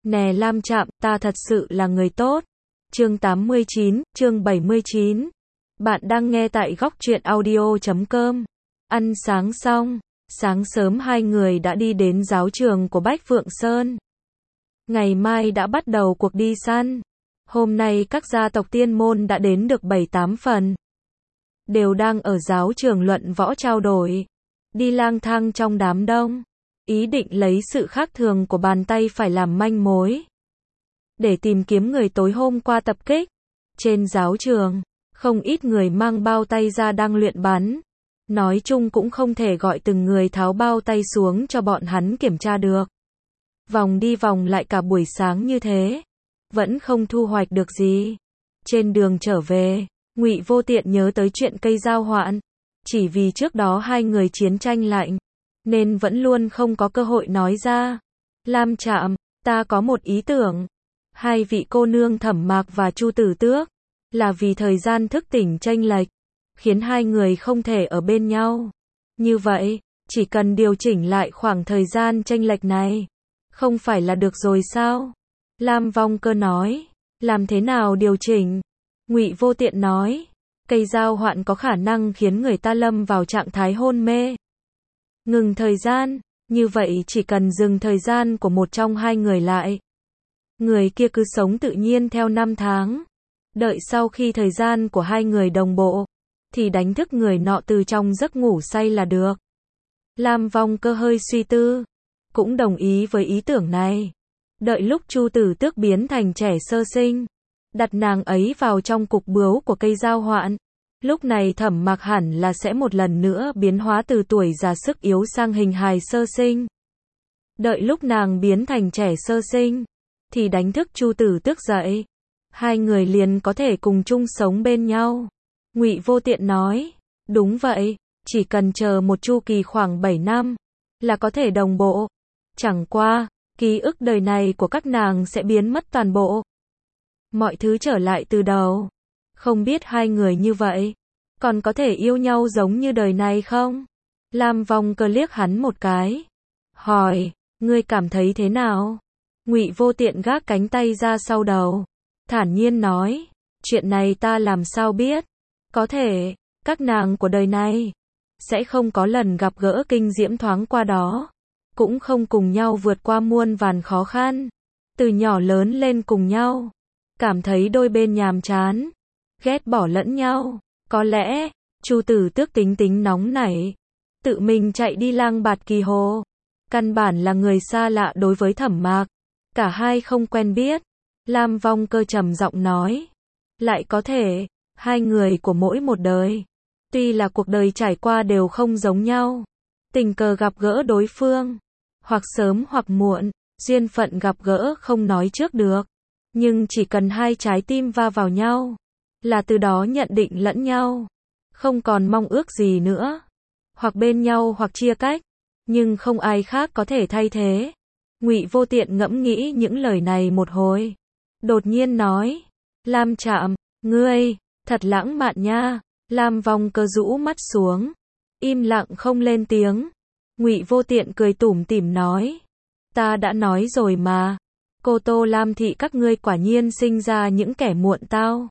Nè Lam Trạm, ta thật sự là người tốt. Chương 89, chương 79. Bạn đang nghe tại góc truyện audio.com. Ăn sáng xong, sáng sớm hai người đã đi đến giáo trường của Bách Phượng Sơn. Ngày mai đã bắt đầu cuộc đi săn. Hôm nay các gia tộc tiên môn đã đến được 7-8 phần. Đều đang ở giáo trường luận võ trao đổi. Đi lang thang trong đám đông. Ý định lấy sự khác thường của bàn tay phải làm manh mối. Để tìm kiếm người tối hôm qua tập kích. Trên giáo trường, không ít người mang bao tay ra đang luyện bắn. Nói chung cũng không thể gọi từng người tháo bao tay xuống cho bọn hắn kiểm tra được. Vòng đi vòng lại cả buổi sáng như thế. Vẫn không thu hoạch được gì. Trên đường trở về, Ngụy Vô Tiện nhớ tới chuyện cây dao hoạn. Chỉ vì trước đó hai người chiến tranh lạnh, nên vẫn luôn không có cơ hội nói ra. Lam Trạm, ta có một ý tưởng. Hai vị cô nương Thẩm Mạc và Chu Tử Tước, là vì thời gian thức tỉnh chênh lệch, khiến hai người không thể ở bên nhau. Như vậy, chỉ cần điều chỉnh lại khoảng thời gian chênh lệch này, không phải là được rồi sao? Lam Vong Cơ nói, làm thế nào điều chỉnh? Ngụy Vô Tiện nói, cây dao hoạn có khả năng khiến người ta lâm vào trạng thái hôn mê. Ngừng thời gian, như vậy chỉ cần dừng thời gian của một trong hai người lại. Người kia cứ sống tự nhiên theo năm tháng. Đợi sau khi thời gian của hai người đồng bộ, thì đánh thức người nọ từ trong giấc ngủ say là được. Lam Vong Cơ hơi suy tư, cũng đồng ý với ý tưởng này. Đợi lúc Chu Tử Tước biến thành trẻ sơ sinh, đặt nàng ấy vào trong cục bướu của cây dao hoạn. Lúc này Thẩm Mạc hẳn là sẽ một lần nữa biến hóa từ tuổi già sức yếu sang hình hài sơ sinh. Đợi lúc nàng biến thành trẻ sơ sinh, thì đánh thức Chu Tử Tước dậy. Hai người liền có thể cùng chung sống bên nhau. Ngụy Vô Tiện nói, đúng vậy, chỉ cần chờ một chu kỳ khoảng 7 năm, là có thể đồng bộ. Chẳng qua, ký ức đời này của các nàng sẽ biến mất toàn bộ. Mọi thứ trở lại từ đầu. Không biết hai người như vậy, còn có thể yêu nhau giống như đời này không? Lam Vong Cơ liếc hắn một cái. Hỏi, ngươi cảm thấy thế nào? Ngụy Vô Tiện gác cánh tay ra sau đầu. Thản nhiên nói, chuyện này ta làm sao biết? Có thể, các nàng của đời này, sẽ không có lần gặp gỡ kinh diễm thoáng qua đó. Cũng không cùng nhau vượt qua muôn vàn khó khăn. Từ nhỏ lớn lên cùng nhau. Cảm thấy đôi bên nhàm chán. Ghét bỏ lẫn nhau. Có lẽ, Chu Tử Tước tính nóng nảy. Tự mình chạy đi lang bạt kỳ hồ. Căn bản là người xa lạ đối với Thẩm Mạc. Cả hai không quen biết. Lam Vong Cơ trầm giọng nói. Lại có thể, hai người của mỗi một đời. Tuy là cuộc đời trải qua đều không giống nhau. Tình cờ gặp gỡ đối phương. Hoặc sớm hoặc muộn, duyên phận gặp gỡ không nói trước được. Nhưng chỉ cần hai trái tim va vào nhau, là từ đó nhận định lẫn nhau. Không còn mong ước gì nữa. Hoặc bên nhau hoặc chia cách. Nhưng không ai khác có thể thay thế. Ngụy Vô Tiện ngẫm nghĩ những lời này một hồi. Đột nhiên nói. Lam Trạm, ngươi, thật lãng mạn nha. Lam Vong Cơ rũ mắt xuống. Im lặng không lên tiếng. Ngụy Vô Tiện cười tủm tỉm nói. Ta đã nói rồi mà. Cô Tô Lam thị các ngươi quả nhiên sinh ra những kẻ muộn tao.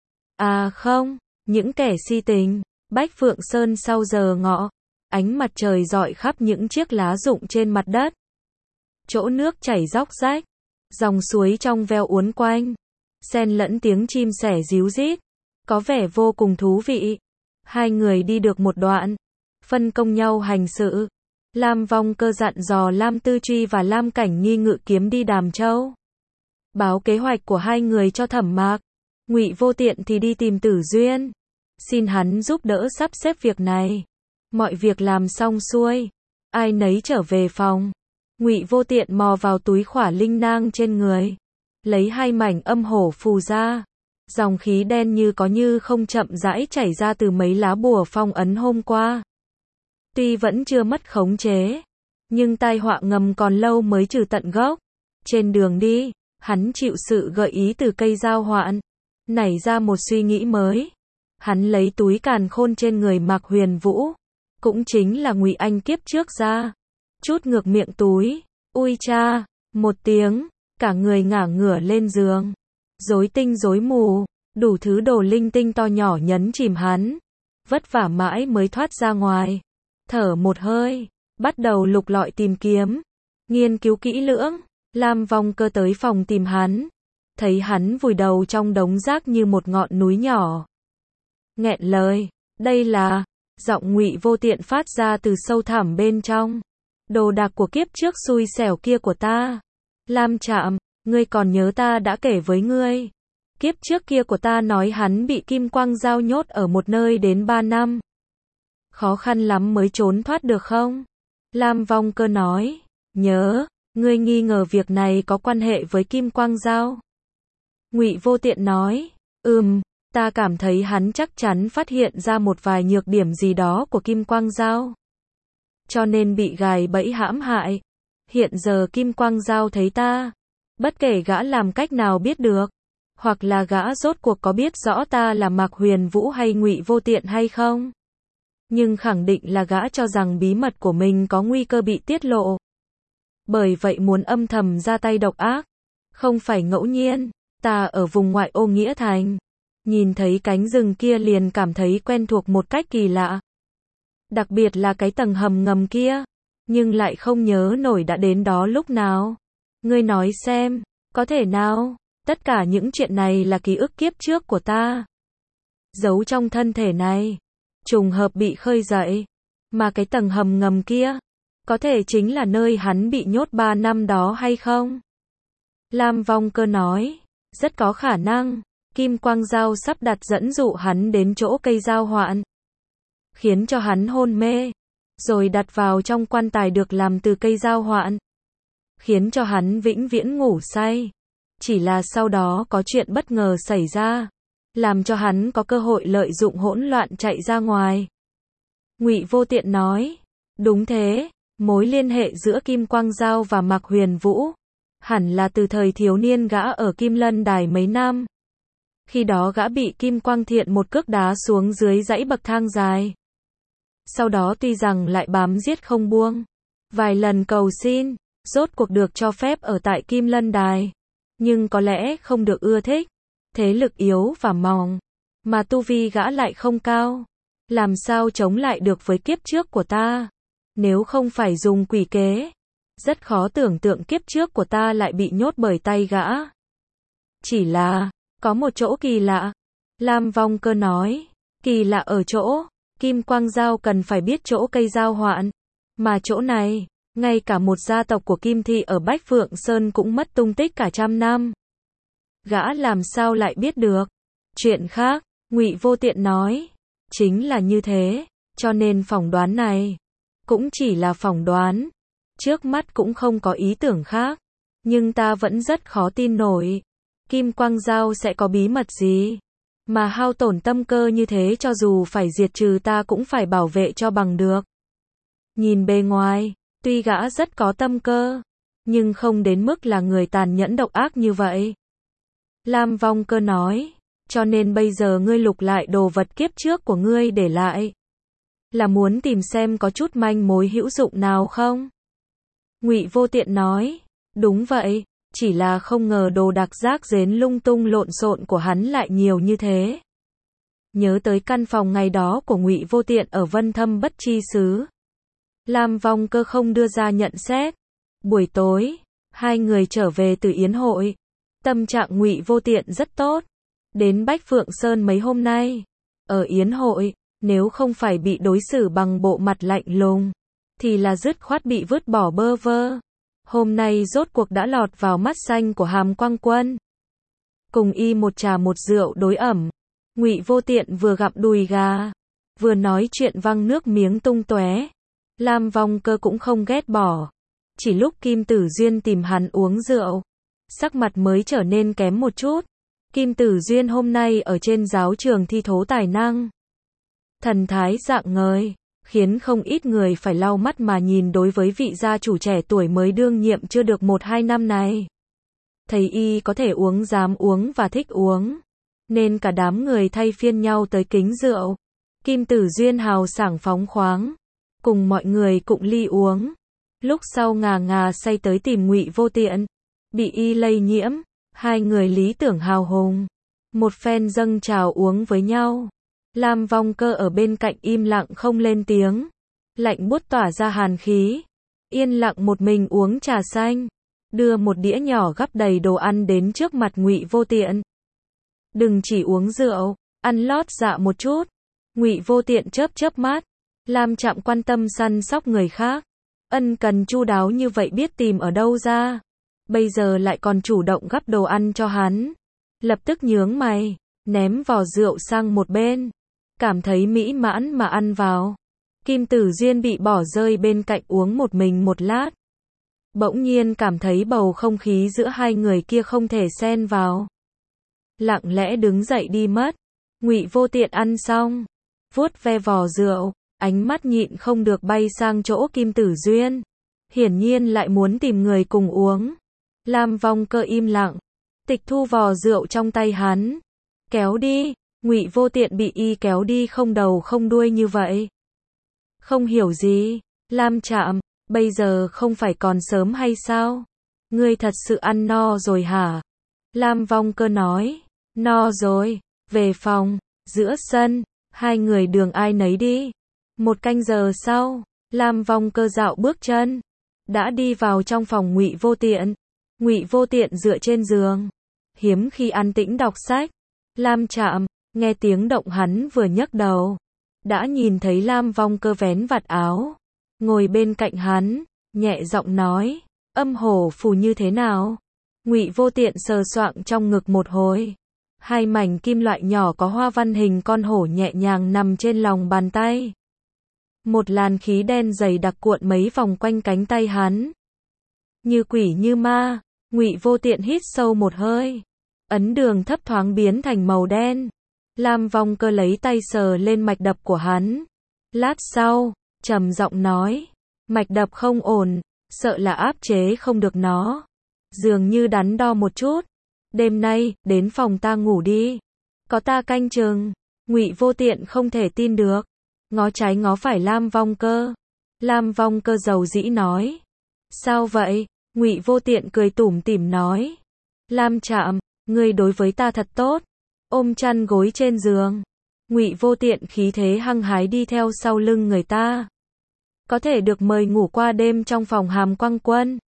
À không, những kẻ si tình. Bách Phượng Sơn sau giờ ngọ. Ánh mặt trời rọi khắp những chiếc lá rụng trên mặt đất. Chỗ nước chảy róc rách. Dòng suối trong veo uốn quanh. Xen lẫn tiếng chim sẻ ríu rít. Có vẻ vô cùng thú vị. Hai người đi được một đoạn. Phân công nhau hành sự. Lam Vong Cơ dặn dò Lam Tư Truy và Lam Cảnh Nghi ngự kiếm đi Đàm Châu. Báo kế hoạch của hai người cho Thẩm Mạc. Ngụy Vô Tiện thì đi tìm Tử Duyên. Xin hắn giúp đỡ sắp xếp việc này. Mọi việc làm xong xuôi. Ai nấy trở về phòng. Ngụy Vô Tiện mò vào túi khỏa linh nang trên người. Lấy hai mảnh âm hổ phù ra. Dòng khí đen như có như không chậm rãi chảy ra từ mấy lá bùa phong ấn hôm qua. Tuy vẫn chưa mất khống chế, nhưng tai họa ngầm còn lâu mới trừ tận gốc. Trên đường đi, hắn chịu sự gợi ý từ cây dao hoạn, nảy ra một suy nghĩ mới. Hắn lấy túi càn khôn trên người Mạc Huyền Vũ, cũng chính là Ngụy Anh kiếp trước ra, chút ngược miệng túi. Ui cha, một tiếng, cả người ngả ngửa lên giường. Rối tinh rối mù, đủ thứ đồ linh tinh to nhỏ nhấn chìm hắn. Vất vả mãi mới thoát ra ngoài. Thở một hơi, bắt đầu lục lọi tìm kiếm. Nghiên cứu kỹ lưỡng, Lam Vong Cơ tới phòng tìm hắn. Thấy hắn vùi đầu trong đống rác như một ngọn núi nhỏ. Nghẹn lời, đây là, giọng Ngụy Vô Tiện phát ra từ sâu thẳm bên trong. Đồ đạc của kiếp trước xui xẻo kia của ta. Lam Trạm, ngươi còn nhớ ta đã kể với ngươi. Kiếp trước kia của ta nói hắn bị Kim Quang Dao nhốt ở một nơi đến 3 năm. Khó khăn lắm mới trốn thoát được không? Lam Vong Cơ nói, nhớ, ngươi nghi ngờ việc này có quan hệ với Kim Quang Dao. Ngụy Vô Tiện nói, ta cảm thấy hắn chắc chắn phát hiện ra một vài nhược điểm gì đó của Kim Quang Dao. Cho nên bị gài bẫy hãm hại. Hiện giờ Kim Quang Dao thấy ta, bất kể gã làm cách nào biết được, hoặc là gã rốt cuộc có biết rõ ta là Mạc Huyền Vũ hay Ngụy Vô Tiện hay không, nhưng khẳng định là gã cho rằng bí mật của mình có nguy cơ bị tiết lộ. Bởi vậy muốn âm thầm ra tay độc ác. Không phải ngẫu nhiên, ta ở vùng ngoại ô Nghĩa Thành, nhìn thấy cánh rừng kia liền cảm thấy quen thuộc một cách kỳ lạ. Đặc biệt là cái tầng hầm ngầm kia, nhưng lại không nhớ nổi đã đến đó lúc nào. Ngươi nói xem, có thể nào, tất cả những chuyện này là ký ức kiếp trước của ta, giấu trong thân thể này, trùng hợp bị khơi dậy, mà cái tầng hầm ngầm kia, có thể chính là nơi hắn bị nhốt 3 năm đó hay không? Lam Vong Cơ nói, rất có khả năng, Kim Quang Dao sắp đặt dẫn dụ hắn đến chỗ cây dao hoạn, khiến cho hắn hôn mê, rồi đặt vào trong quan tài được làm từ cây dao hoạn, khiến cho hắn vĩnh viễn ngủ say. Chỉ là sau đó có chuyện bất ngờ xảy ra, làm cho hắn có cơ hội lợi dụng hỗn loạn chạy ra ngoài. Ngụy Vô Tiện nói, đúng thế, mối liên hệ giữa Kim Quang Dao và Mạc Huyền Vũ, hẳn là từ thời thiếu niên gã ở Kim Lân Đài mấy năm. Khi đó gã bị Kim Quang Thiện một cước đá xuống dưới dãy bậc thang dài. Sau đó tuy rằng lại bám giết không buông, vài lần cầu xin, rốt cuộc được cho phép ở tại Kim Lân Đài, nhưng có lẽ không được ưa thích. Thế lực yếu và mỏng, mà tu vi gã lại không cao, làm sao chống lại được với kiếp trước của ta? Nếu không phải dùng quỷ kế, rất khó tưởng tượng kiếp trước của ta lại bị nhốt bởi tay gã. Chỉ là, có một chỗ kỳ lạ. Lam Vong Cơ nói, kỳ lạ ở chỗ, Kim Quang Dao cần phải biết chỗ cây dao hoạn, mà chỗ này, ngay cả một gia tộc của Kim Thị ở Bách Phượng Sơn cũng mất tung tích cả 100 năm. Gã làm sao lại biết được? Chuyện khác, Ngụy Vô Tiện nói, chính là như thế, cho nên phỏng đoán này cũng chỉ là phỏng đoán, trước mắt cũng không có ý tưởng khác, nhưng ta vẫn rất khó tin nổi, Kim Quang Dao sẽ có bí mật gì, mà hao tổn tâm cơ như thế, cho dù phải diệt trừ ta cũng phải bảo vệ cho bằng được. Nhìn bề ngoài, tuy gã rất có tâm cơ, nhưng không đến mức là người tàn nhẫn độc ác như vậy. Lam Vong Cơ nói, cho nên bây giờ ngươi lục lại đồ vật kiếp trước của ngươi để lại, là muốn tìm xem có chút manh mối hữu dụng nào không? Ngụy Vô Tiện nói, đúng vậy, chỉ là không ngờ đồ đạc rác rến lung tung lộn xộn của hắn lại nhiều như thế. Nhớ tới căn phòng ngày đó của Ngụy Vô Tiện ở Vân Thâm Bất Chi Xứ, Lam Vong Cơ không đưa ra nhận xét. Buổi tối, hai người trở về từ yến hội. Tâm trạng Ngụy Vô Tiện rất tốt. Đến Bách Phượng Sơn mấy hôm nay, ở yến hội, nếu không phải bị đối xử bằng bộ mặt lạnh lùng, thì là dứt khoát bị vứt bỏ bơ vơ. Hôm nay rốt cuộc đã lọt vào mắt xanh của Hàm Quang Quân. Cùng y một trà một rượu đối ẩm, Ngụy Vô Tiện vừa gặm đùi gà, vừa nói chuyện văng nước miếng tung tóe. Lam Vong Cơ cũng không ghét bỏ. Chỉ lúc Kim Tử Duyên tìm hắn uống rượu, sắc mặt mới trở nên kém một chút. Kim Tử Duyên hôm nay ở trên giáo trường thi thố tài năng, thần thái rạng ngời, khiến không ít người phải lau mắt mà nhìn đối với vị gia chủ trẻ tuổi mới đương nhiệm chưa được 1-2 năm này. Thấy y có thể uống, dám uống và thích uống, nên cả đám người thay phiên nhau tới kính rượu. Kim Tử Duyên hào sảng phóng khoáng, cùng mọi người cụng ly uống. Lúc sau ngà ngà say tới tìm Ngụy Vô Tiện. bị y lây nhiễm, hai người lý tưởng hào hùng, một phen dâng trào uống với nhau. Lam Vong Cơ ở bên cạnh im lặng không lên tiếng, lạnh buốt tỏa ra hàn khí, yên lặng một mình uống trà xanh, đưa một đĩa nhỏ gắp đầy đồ ăn đến trước mặt Ngụy Vô Tiện. Đừng chỉ uống rượu, ăn lót dạ một chút. Ngụy Vô Tiện chớp chớp mắt, Lam Trạm quan tâm săn sóc người khác, ân cần chu đáo như vậy biết tìm ở đâu ra, bây giờ lại còn chủ động gắp đồ ăn cho hắn. Lập tức nhướng mày, ném vò rượu sang một bên, cảm thấy mỹ mãn mà ăn vào. Kim Tử Duyên bị bỏ rơi bên cạnh uống một mình một lát. Bỗng nhiên cảm thấy bầu không khí giữa hai người kia không thể xen vào. Lặng lẽ đứng dậy đi mất. Ngụy Vô Tiện ăn xong, vuốt ve vò rượu, ánh mắt nhịn không được bay sang chỗ Kim Tử Duyên. Hiển nhiên lại muốn tìm người cùng uống. Lam Vong Cơ im lặng, tịch thu vò rượu trong tay hắn. Kéo đi, Ngụy Vô Tiện bị y kéo đi không đầu không đuôi như vậy. Không hiểu gì, Lam Trạm, bây giờ không phải còn sớm hay sao? Ngươi thật sự ăn no rồi hả? Lam Vong Cơ nói, no rồi, về phòng, giữa sân, hai người đường ai nấy đi. Một canh giờ sau, Lam Vong Cơ dạo bước chân, đã đi vào trong phòng Ngụy Vô Tiện. Ngụy Vô Tiện dựa trên giường, hiếm khi an tĩnh đọc sách. Lam Trạm, nghe tiếng động hắn vừa nhấc đầu, đã nhìn thấy Lam Vong Cơ vén vạt áo, ngồi bên cạnh hắn, nhẹ giọng nói, âm hổ phù như thế nào? Ngụy Vô Tiện sờ soạng trong ngực một hồi, hai mảnh kim loại nhỏ có hoa văn hình con hổ nhẹ nhàng nằm trên lòng bàn tay. Một làn khí đen dày đặc cuộn mấy vòng quanh cánh tay hắn. Như quỷ như ma, Ngụy Vô Tiện hít sâu một hơi, ấn đường thấp thoáng biến thành màu đen. Lam Vong Cơ lấy tay sờ lên mạch đập của hắn. Lát sau, trầm giọng nói, mạch đập không ổn, sợ là áp chế không được nó. Dường như đắn đo một chút. Đêm nay, đến phòng ta ngủ đi. Có ta canh chừng. Ngụy Vô Tiện không thể tin được. Ngó trái ngó phải Lam Vong Cơ. Lam Vong Cơ dầu dĩ nói. Sao vậy? Ngụy Vô Tiện cười tủm tỉm nói. Lam Trạm, ngươi đối với ta thật tốt. Ôm chăn gối trên giường. Ngụy Vô Tiện khí thế hăng hái đi theo sau lưng người ta. Có thể được mời ngủ qua đêm trong phòng Hàm Quang Quân.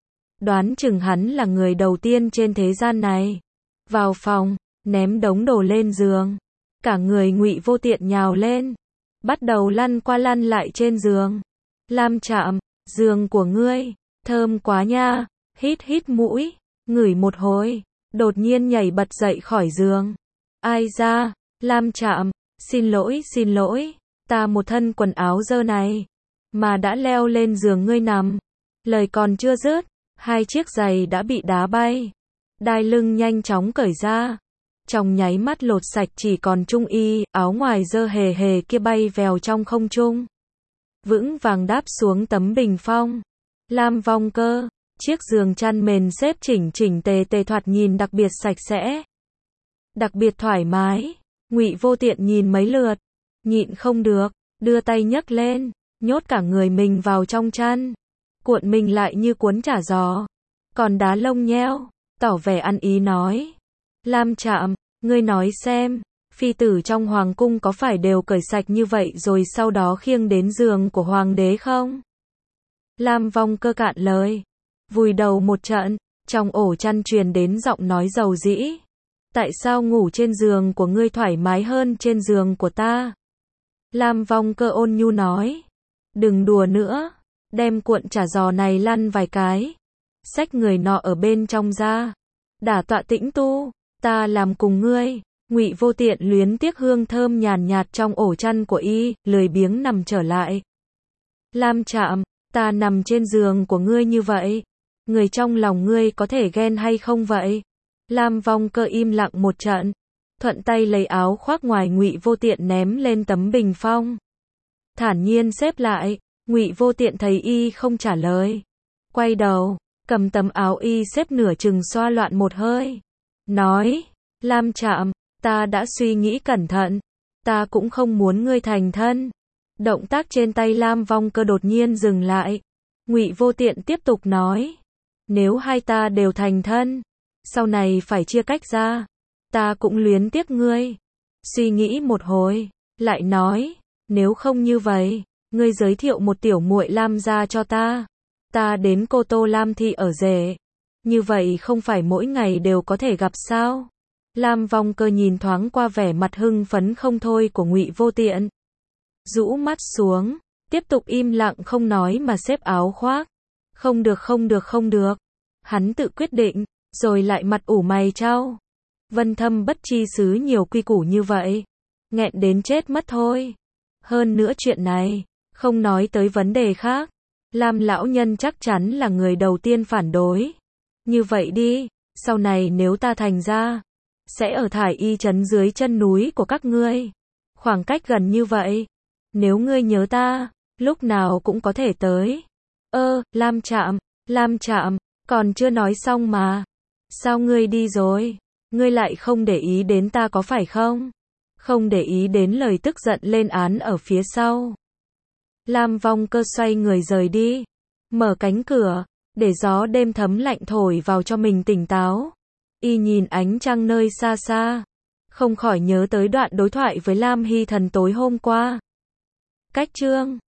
Đoán chừng hắn là người đầu tiên trên thế gian này. Vào phòng, ném đống đồ lên giường. Cả người Ngụy Vô Tiện nhào lên, bắt đầu lăn qua lăn lại trên giường. Lam Trạm, giường của ngươi, thơm quá nha. Hít hít mũi, ngửi một hồi, đột nhiên nhảy bật dậy khỏi giường. Ai da, Lam Trạm, xin lỗi, ta một thân quần áo dơ này, mà đã leo lên giường ngươi nằm. Lời còn chưa dứt, hai chiếc giày đã bị đá bay. Đai lưng nhanh chóng cởi ra. Trong nháy mắt lột sạch chỉ còn trung y, áo ngoài dơ hề hề kia bay vèo trong không trung. Vững vàng đáp xuống tấm bình phong. Lam Vong Cơ, chiếc giường chăn mền xếp chỉnh chỉnh tề tề thoạt nhìn đặc biệt sạch sẽ. Đặc biệt thoải mái. Ngụy Vô Tiện nhìn mấy lượt, nhịn không được, đưa tay nhấc lên, nhốt cả người mình vào trong chăn, cuộn mình lại như cuốn chả giò, còn đá lông nheo, tỏ vẻ ăn ý nói. Lam Trạm, ngươi nói xem, phi tử trong hoàng cung có phải đều cởi sạch như vậy rồi sau đó khiêng đến giường của hoàng đế không? Lam Vong Cơ cạn lời, vùi đầu một trận, trong ổ chăn truyền đến giọng nói dầu dĩ. Tại sao ngủ trên giường của ngươi thoải mái hơn trên giường của ta? Lam Vong Cơ ôn nhu nói. Đừng đùa nữa, đem cuộn chả giò này lăn vài cái. Xách người nọ ở bên trong ra. Đả tọa tĩnh tu, ta làm cùng ngươi. Ngụy Vô Tiện luyến tiếc hương thơm nhàn nhạt trong ổ chăn của y, lười biếng nằm trở lại. Lam Trạm, ta nằm trên giường của ngươi như vậy, người trong lòng ngươi có thể ghen hay không vậy? Lam Vong Cơ im lặng một trận, thuận tay lấy áo khoác ngoài Ngụy Vô Tiện ném lên tấm bình phong. Thản nhiên xếp lại, Ngụy Vô Tiện thấy y không trả lời, quay đầu, cầm tấm áo y xếp nửa chừng xoa loạn một hơi, nói, Lam Trạm, ta đã suy nghĩ cẩn thận, ta cũng không muốn ngươi thành thân. Động tác trên tay Lam Vong Cơ đột nhiên dừng lại. Ngụy Vô Tiện tiếp tục nói, Nếu hai ta đều thành thân, sau này phải chia cách ra, ta cũng luyến tiếc ngươi. Suy nghĩ một hồi, lại nói, nếu không như vậy, ngươi giới thiệu một tiểu muội Lam gia cho ta. Ta đến Cô Tô Lam thị ở rể. Như vậy không phải mỗi ngày đều có thể gặp sao? Lam Vong Cơ nhìn thoáng qua vẻ mặt hưng phấn không thôi của Ngụy Vô Tiện. Rũ mắt xuống, tiếp tục im lặng không nói mà xếp áo khoác. Không được không được không được. Hắn tự quyết định, rồi lại mặt ủ mày chau. Vân Thâm bất chi xứ nhiều quy củ như vậy. Nghẹn đến chết mất thôi. Hơn nữa chuyện này, không nói tới vấn đề khác. Lam lão nhân chắc chắn là người đầu tiên phản đối. Như vậy đi, sau này nếu ta thành ra, sẽ ở Thải Y trấn dưới chân núi của các ngươi. Khoảng cách gần như vậy. Nếu ngươi nhớ ta, lúc nào cũng có thể tới. Lam Trạm, còn chưa nói xong mà. Sao ngươi đi rồi? Ngươi lại không để ý đến ta có phải không? Không để ý đến lời tức giận lên án ở phía sau. Lam Vong Cơ xoay người rời đi. Mở cánh cửa, để gió đêm thấm lạnh thổi vào cho mình tỉnh táo. Y nhìn ánh trăng nơi xa xa. Không khỏi nhớ tới đoạn đối thoại với Lam Hy Thần tối hôm qua. Cách chương